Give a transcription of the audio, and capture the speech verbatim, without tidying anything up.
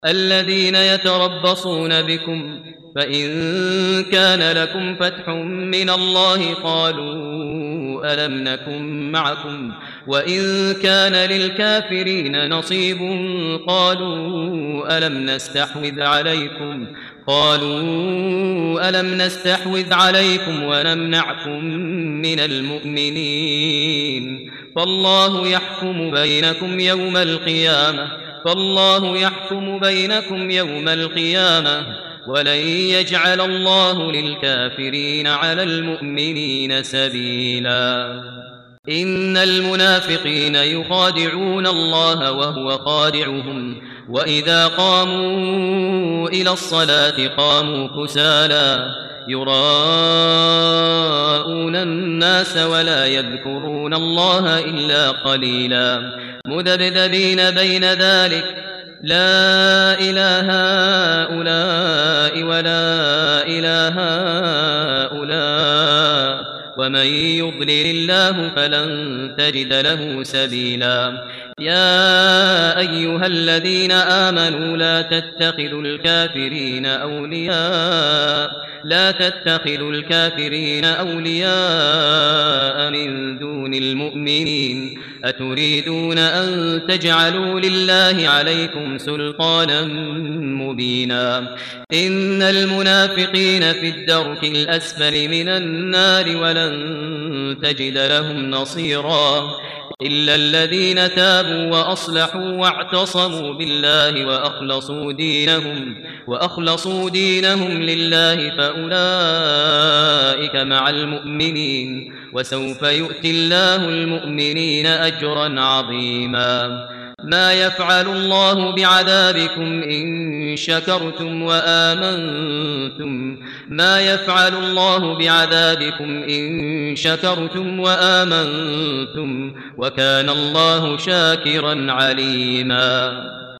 الذين يتربصون بكم فإن كان لكم فتح من الله قالوا ألم نكن معكم وإن كان للكافرين نصيب قالوا ألم نستحوذ عليكم قالوا ألم نستحوذ عليكم ونمنعكم من المؤمنين فالله يحكم بينكم يوم القيامة فالله يحكم بينكم يوم القيامة ولن يجعل الله للكافرين على المؤمنين سبيلا إن المنافقين يخادعون الله وهو خادعهم وإذا قاموا إلى الصلاة قاموا كسالى يراءون الناس ولا يذكرون الله إلا قليلا مذبذبين بين ذلك لا إله هؤلاء ولا إله هؤلاء ومن يضلل الله فلن تجد له سبيلا يا أيها الذين آمنوا لا تتخذوا الكافرين أولياء لا تتخذوا الكافرين أولياء من دون المؤمنين أتريدون أن تجعلوا لله عليكم سلطانا مبينا إن المنافقين في الدرك الأسفل من النار ولن تجد لهم نصيرا إلا الذين تابوا وأصلحوا واعتصموا بالله وأخلصوا دينهم وأخلصوا دينهم لله فأولئك مع المؤمنين وسوف يؤتي الله المؤمنين أجرا عظيما ما يفعل الله بعذابكم إن شكرتم وآمنتم ما يفعل الله بعذابكم إن شكرتم وآمنتم وكان الله شاكرا عليما